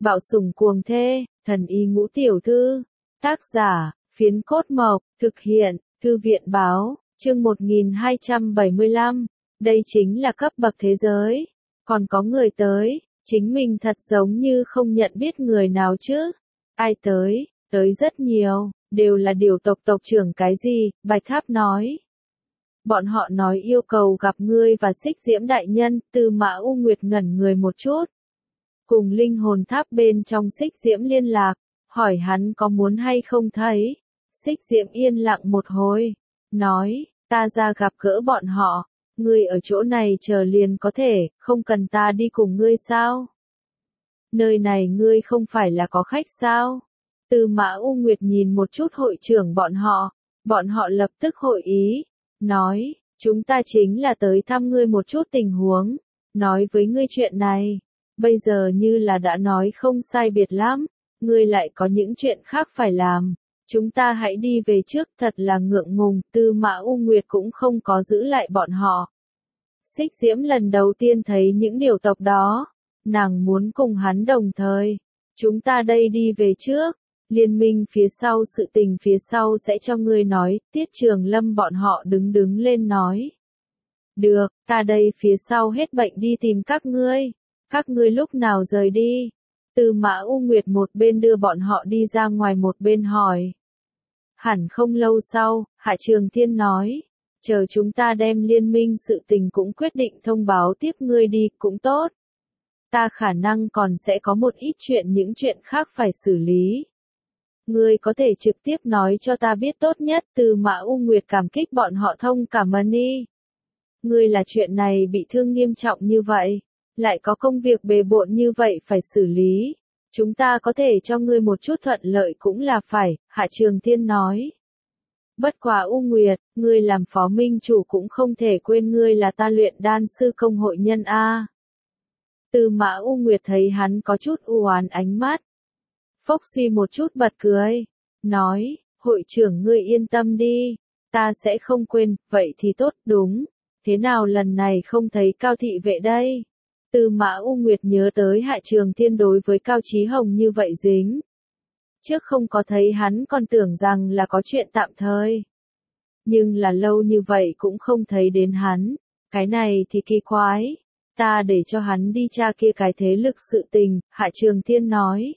Bạo sủng cuồng thê, thần y ngũ tiểu thư. Tác giả, Phiến Cốt Mộc, thực hiện, Thư viện báo, chương 1275. Đây chính là cấp bậc thế giới. Còn có người tới, chính mình thật giống như không nhận biết người nào chứ. Ai tới, tới rất nhiều, đều là điều tộc tộc trưởng cái gì, Bạch Tháp nói. Bọn họ nói yêu cầu gặp ngươi và Xích Diễm đại nhân, Tư Mã U Nguyệt ngẩn người một chút. Cùng linh hồn tháp bên trong Xích Diễm liên lạc, hỏi hắn có muốn hay không thấy. Xích Diễm yên lặng một hồi, nói, ta ra gặp gỡ bọn họ, ngươi ở chỗ này chờ liền có thể, không cần ta đi cùng ngươi sao? Nơi này ngươi không phải là có khách sao? Tư Mã U Nguyệt nhìn một chút hội trưởng bọn họ lập tức hội ý, nói, chúng ta chính là tới thăm ngươi một chút tình huống, nói với ngươi chuyện này, bây giờ như là đã nói không sai biệt lắm, ngươi lại có những chuyện khác phải làm, chúng ta hãy đi về trước, thật là ngượng ngùng, Tư Mã U Nguyệt cũng không có giữ lại bọn họ. Xích Diễm lần đầu tiên thấy những điều tộc đó, nàng muốn cùng hắn đồng thời, chúng ta đây đi về trước. Liên minh phía sau sự tình phía sau sẽ cho ngươi nói, Tiết Trường Lâm bọn họ đứng lên nói. Được, ta đây phía sau hết bệnh đi tìm các ngươi lúc nào rời đi. Tư Mã U Nguyệt một bên đưa bọn họ đi ra ngoài một bên hỏi. Hẳn không lâu sau, Hạ Trường Thiên nói, chờ chúng ta đem liên minh sự tình cũng quyết định thông báo tiếp ngươi đi, cũng tốt. Ta khả năng còn sẽ có một ít những chuyện khác phải xử lý. Ngươi có thể trực tiếp nói cho ta biết tốt nhất. Tư Mã U Nguyệt cảm kích bọn họ thông cảm ơn đi. Ngươi là chuyện này bị thương nghiêm trọng như vậy, lại có công việc bề bộn như vậy phải xử lý. Chúng ta có thể cho ngươi một chút thuận lợi cũng là phải, Hạ Trường Thiên nói. Bất quá U Nguyệt, ngươi làm phó minh chủ cũng không thể quên ngươi là ta luyện đan sư công hội nhân a. Tư Mã U Nguyệt thấy hắn có chút u oán ánh mắt. Phốc suy một chút bật cười, nói, hội trưởng ngươi yên tâm đi, ta sẽ không quên, vậy thì tốt, đúng, thế nào lần này không thấy Cao thị vệ đây? Tư Mã U Nguyệt nhớ tới Hạ Trường Thiên đối với Cao Chí Hồng như vậy dính. Trước không có thấy hắn còn tưởng rằng là có chuyện tạm thời. Nhưng là lâu như vậy cũng không thấy đến hắn, cái này thì kỳ quái, ta để cho hắn đi tra kia cái thế lực sự tình, Hạ Trường Thiên nói.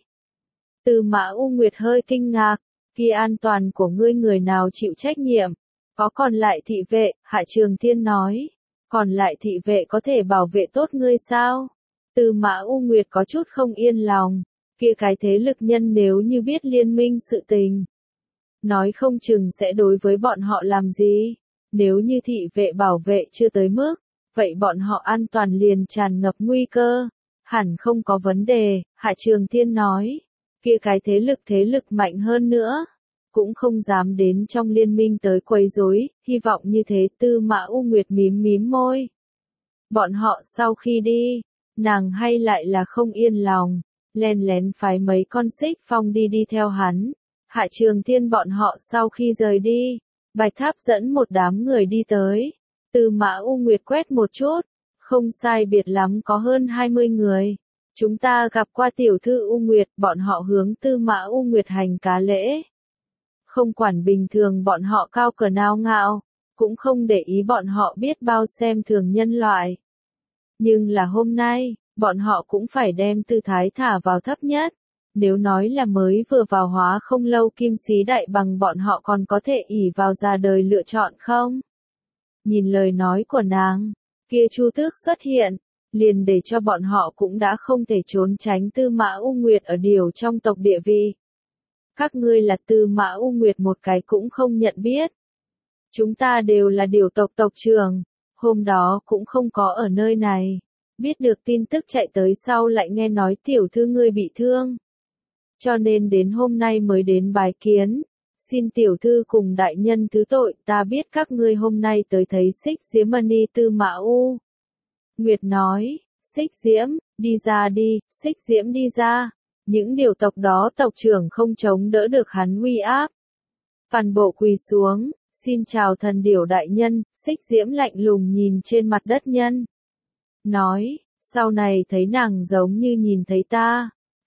Tư Mã U Nguyệt hơi kinh ngạc, kia an toàn của ngươi người nào chịu trách nhiệm? Có còn lại thị vệ, Hạ Trường Thiên nói. Còn lại thị vệ có thể bảo vệ tốt ngươi sao? Tư Mã U Nguyệt có chút không yên lòng, kia cái thế lực nhân nếu như biết liên minh sự tình. Nói không chừng sẽ đối với bọn họ làm gì? Nếu như thị vệ bảo vệ chưa tới mức, vậy bọn họ an toàn liền tràn ngập nguy cơ. Hẳn không có vấn đề, Hạ Trường Thiên nói. Kia cái thế lực mạnh hơn nữa, cũng không dám đến trong liên minh tới quấy rối, hy vọng như thế. Tư Mã U Nguyệt mím môi. Bọn họ sau khi đi, nàng hay lại là không yên lòng, len lén phái mấy con xích phong đi theo hắn. Hạ Trường Thiên bọn họ sau khi rời đi, Bạch Tháp dẫn một đám người đi tới. Tư Mã U Nguyệt quét một chút, không sai biệt lắm có hơn 20 người. Chúng ta gặp qua tiểu thư U Nguyệt, bọn họ hướng Tư Mã U Nguyệt hành cá lễ. Không quản bình thường bọn họ cao cờ nào ngạo, cũng không để ý bọn họ biết bao xem thường nhân loại. Nhưng là hôm nay, bọn họ cũng phải đem tư thái thả vào thấp nhất. Nếu nói là mới vừa vào hóa không lâu Kim Sĩ Đại Bằng bọn họ còn có thể ỷ vào ra đời lựa chọn không? Nhìn lời nói của nàng, kia Chu Tước xuất hiện, liền để cho bọn họ cũng đã không thể trốn tránh Tư Mã U Nguyệt ở điều trong tộc địa vị. Các ngươi là Tư Mã U Nguyệt một cái cũng không nhận biết. Chúng ta đều là điều tộc tộc trưởng, hôm đó cũng không có ở nơi này. Biết được tin tức chạy tới sau lại nghe nói tiểu thư ngươi bị thương. Cho nên đến hôm nay mới đến bái kiến. Xin tiểu thư cùng đại nhân thứ tội, ta biết các ngươi hôm nay tới thấy Xích Diễm Mani. Tư Mã U Nguyệt nói, Xích Diễm, đi ra đi, Xích Diễm đi ra. Những điều tộc đó tộc trưởng không chống đỡ được hắn uy áp. Toàn bộ quỳ xuống, xin chào thần điểu đại nhân. Xích Diễm lạnh lùng nhìn trên mặt đất nhân. Nói, sau này thấy nàng giống như nhìn thấy ta.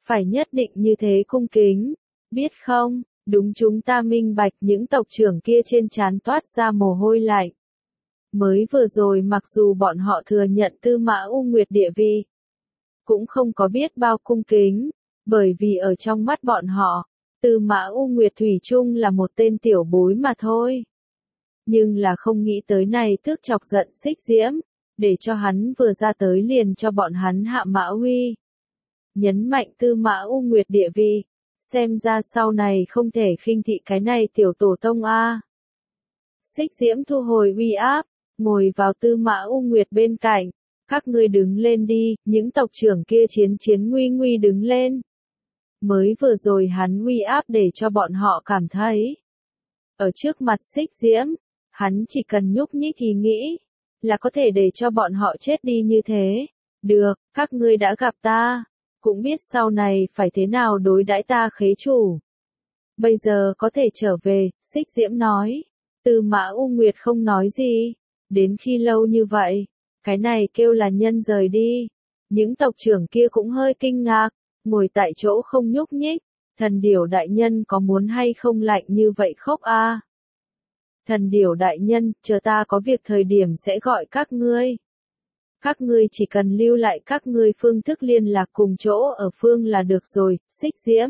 Phải nhất định như thế cung kính, biết không? Đúng, chúng ta minh bạch. Những tộc trưởng kia trên trán toát ra mồ hôi lạnh. Mới vừa rồi mặc dù bọn họ thừa nhận Tư Mã U Nguyệt địa vị, cũng không có biết bao cung kính, bởi vì ở trong mắt bọn họ, Tư Mã U Nguyệt thủy chung là một tên tiểu bối mà thôi. Nhưng là không nghĩ tới này tước chọc giận Xích Diễm, để cho hắn vừa ra tới liền cho bọn hắn hạ mã uy. Nhấn mạnh Tư Mã U Nguyệt địa vị, xem ra sau này không thể khinh thị cái này tiểu tổ tông a. Xích Diễm thu hồi uy áp, ngồi vào Tư Mã U Nguyệt bên cạnh, các ngươi đứng lên đi, những tộc trưởng kia chiến nguy nguy đứng lên. Mới vừa rồi hắn uy áp để cho bọn họ cảm thấy, ở trước mặt Xích Diễm, hắn chỉ cần nhúc nhích ý nghĩ, là có thể để cho bọn họ chết đi như thế. Được, các ngươi đã gặp ta, cũng biết sau này phải thế nào đối đãi ta khế chủ. Bây giờ có thể trở về, Xích Diễm nói. Tư Mã U Nguyệt không nói gì, đến khi lâu như vậy, cái này kêu là nhân rời đi. Những tộc trưởng kia cũng hơi kinh ngạc, ngồi tại chỗ không nhúc nhích. Thần điểu đại nhân có muốn hay không lạnh như vậy khóc a? Thần điểu đại nhân, chờ ta có việc thời điểm sẽ gọi các ngươi. Các ngươi chỉ cần lưu lại các ngươi phương thức liên lạc cùng chỗ ở phương là được rồi, Xích Diễm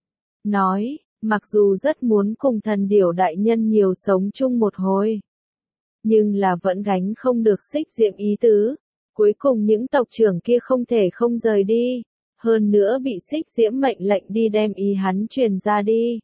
nói, mặc dù rất muốn cùng thần điểu đại nhân nhiều sống chung một hồi, nhưng là vẫn gánh không được Xích Diễm ý tứ. Cuối cùng những tộc trưởng kia không thể không rời đi, hơn nữa bị Xích Diễm mệnh lệnh đi đem ý hắn truyền ra đi.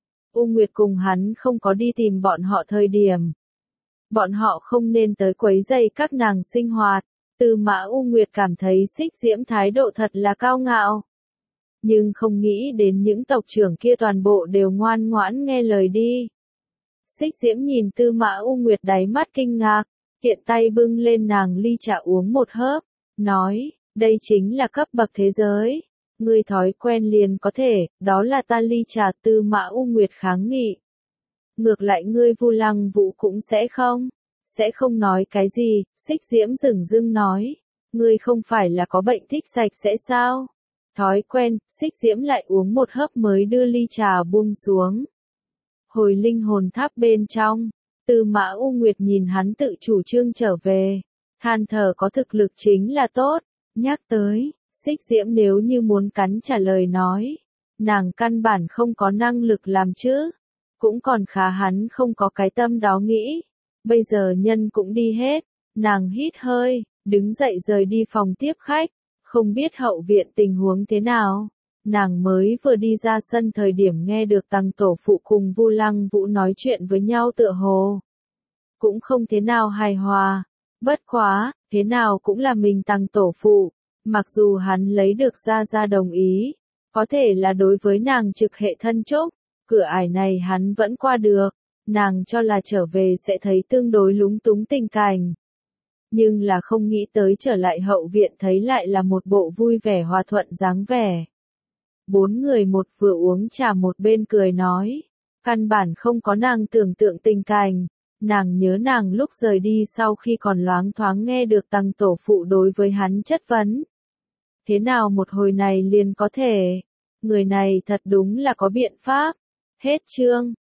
U Nguyệt cùng hắn không có đi tìm bọn họ thời điểm, bọn họ không nên tới quấy rầy các nàng sinh hoạt. Tư Mã U Nguyệt cảm thấy Xích Diễm thái độ thật là cao ngạo, nhưng không nghĩ đến những tộc trưởng kia toàn bộ đều ngoan ngoãn nghe lời đi. Xích Diễm nhìn Tư Mã U Nguyệt đáy mắt kinh ngạc, hiện tay bưng lên nàng ly trà uống một hớp, nói, đây chính là cấp bậc thế giới. Ngươi thói quen liền có thể, đó là ta ly trà. Tư Mã U Nguyệt kháng nghị. Ngược lại ngươi Vu Lăng Vũ cũng sẽ không nói cái gì. Xích Diễm dửng dưng nói, ngươi không phải là có bệnh thích sạch sẽ sao? Thói quen, Xích Diễm lại uống một hớp mới đưa ly trà buông xuống. Hồi linh hồn tháp bên trong, Tư Mã U Nguyệt nhìn hắn tự chủ trương trở về, than thở có thực lực chính là tốt. Nhắc tới, Xích Diễm nếu như muốn cắn trả lời nói, nàng căn bản không có năng lực làm chứ, cũng còn khá hắn không có cái tâm đó nghĩ. Bây giờ nhân cũng đi hết, nàng hít hơi, đứng dậy rời đi phòng tiếp khách, không biết hậu viện tình huống thế nào. Nàng mới vừa đi ra sân thời điểm nghe được Tăng tổ phụ cùng Vu Lăng Vũ nói chuyện với nhau tựa hồ cũng không thế nào hài hòa. Bất quá, thế nào cũng là mình Tăng tổ phụ, mặc dù hắn lấy được ra đồng ý, có thể là đối với nàng trực hệ thân chúc, cửa ải này hắn vẫn qua được, nàng cho là trở về sẽ thấy tương đối lúng túng tình cảnh. Nhưng là không nghĩ tới trở lại hậu viện thấy lại là một bộ vui vẻ hòa thuận dáng vẻ. Bốn người một vừa uống trà một bên cười nói, căn bản không có nàng tưởng tượng tình cảnh. Nàng nhớ nàng lúc rời đi sau khi còn loáng thoáng nghe được Tăng tổ phụ đối với hắn chất vấn. Thế nào một hồi này liền có thể? Người này thật đúng là có biện pháp. Hết chương.